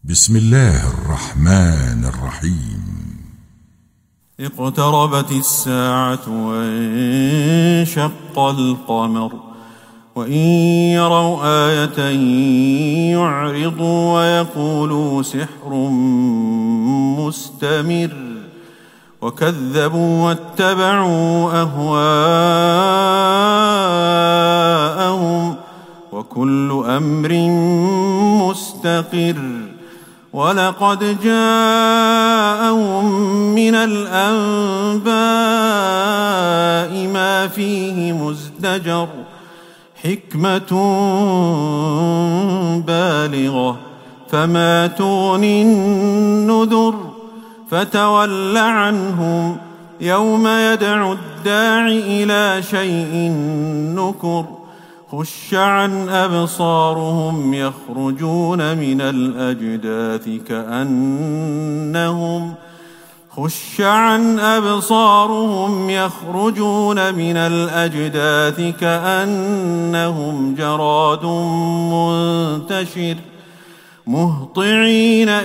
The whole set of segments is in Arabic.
بسم الله الرحمن الرحيم. اقتربت الساعة وانشق القمر وإن يروا آية يعرضوا ويقولوا سحر مستمر وكذبوا واتبعوا أهواءهم وكل أمر مستقر ولقد جاءهم من الأنباء ما فيه مزدجر حكمة بالغة فما تغني النذر فتول عنهم يوم يدعو الداع إلى شيء نكر خش عن أبصارهم يخرجون من الأجداث كأنهم جراد منتشر مهطعين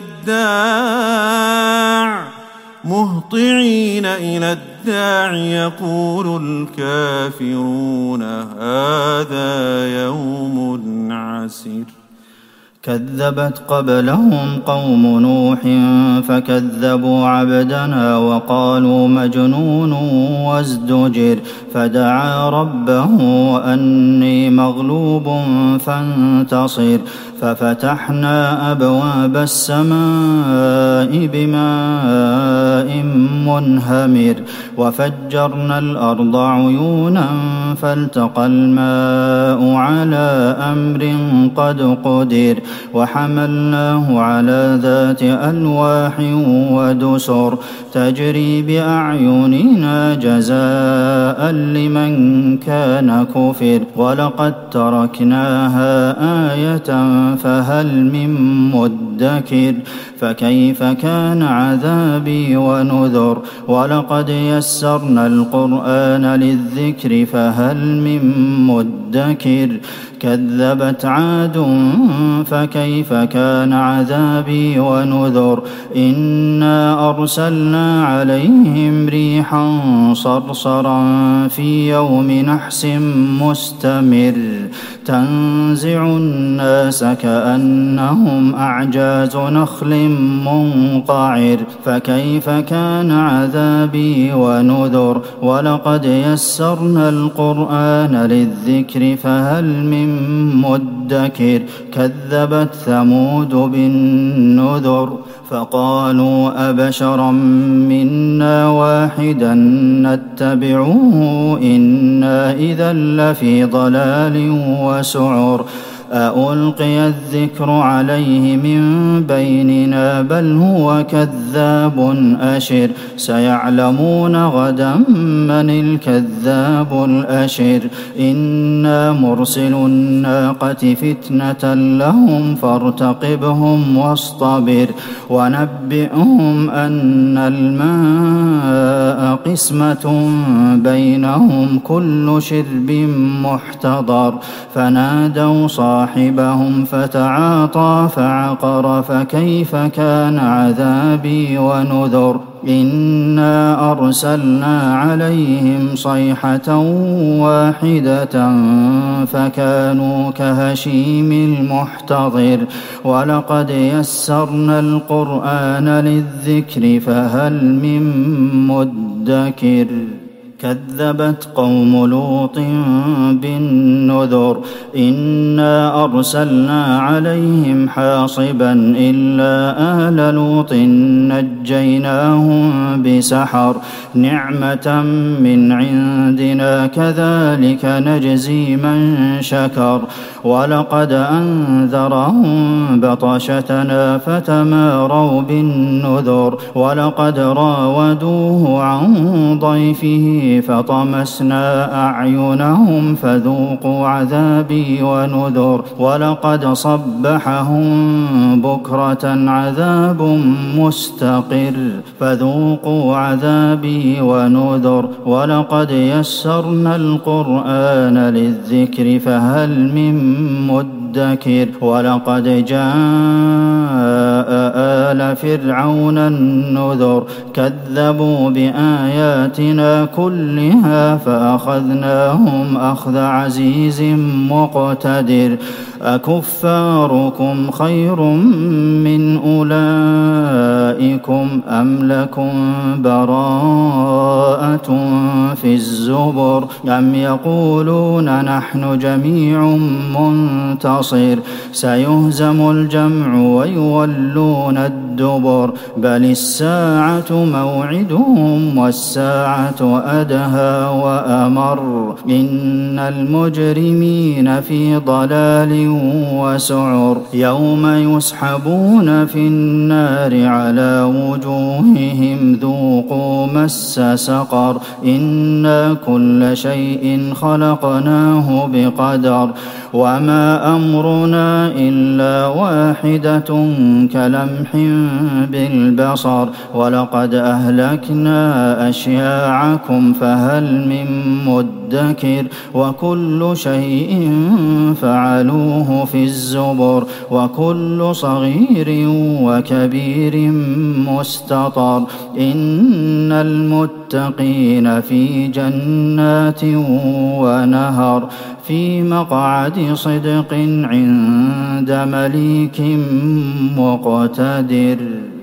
إلى الداع يقول الكافرون هذا يوم عسير. كذبت قبلهم قوم نوح فكذبوا عبدنا وقالوا مجنون وازدجر فدعا ربه أني مغلوب فانتصر ففتحنا أبواب السماء بماء منهمر وفجرنا الأرض عيونا فالتقى الماء على أمر قد قدر وحملناه على ذات ألواح ودسر تجري بأعيننا جزاء لمن كان كفر ولقد تركناها آية فهل من مدكر فكيف كان عذابي ونذر ولقد يسرنا القرآن للذكر فهل من مدكر كذبت عاد فكيف كان عذابي ونذر إنا أرسلنا عليهم ريحا صرصرا في يوم نحس مستمر تنزع الناس كأنهم أعجاز نخل منقعر فكيف كان عذابي ونذر ولقد يسرنا القرآن للذكر فهل من مدكر كذبت ثمود بالنذر فقالوا أبشرا منا واحدا نتبعه إنا إذا لفي ضلال وسعر أألقي الذكر عليه من بيننا بل هو كذاب أشر سيعلمون غدا من الكذاب الأشر إنا مرسل الناقة فتنة لهم فارتقبهم واصطبر ونبئهم أن الماء قسمة بينهم كل شرب محتضر فنادوا صاحبهم فتعاطى فعقر فكيف كان عذابي ونذر إنا أرسلنا عليهم صيحة واحدة فكانوا كهشيم المحتضر ولقد يسرنا القرآن للذكر فهل من مدكر كذبت قوم لوط بالنذر إنا أرسلنا عليهم حاصبا إلا آل لوط نجيناهم بسحر نعمة من عندنا كذلك نجزي من شكر ولقد أنذرهم بطشتنا فتماروا بالنذر ولقد راودوه عن ضيفه فطمسنا أعينهم فذوقوا عذابي ونذر ولقد صبحهم بكرة عذاب مستقر فذوقوا عذابي ونذر ولقد يسرنا القرآن للذكر فهل من مدكر مدكر ولقد جاء آل فرعون النذر كذبوا بآياتنا كلها فأخذناهم أخذ عزيز مقتدر أكفاركم خير من أولئكم أم لكم براءة في الزبر أم يقولون نحن جميع منتصر سيهزم الجمع ويولون الدبر بل الساعة موعدهم والساعة أدهى وأمر إن المجرمين في ضلال وسعر يوم يسحبون في النار على وجوههم ذوقوا مس سقر إنا كل شيء خلقناه بقدر وما أمرنا إلا واحدة كلمح بالبصر ولقد أهلكنا أشياعكم فهل من مدكر وكل شيء فعلوه في الزبر وكل صغير وكبير مستطر إن المتقين في جنات ونهر في مقعد صدق عند مليك مقتدر.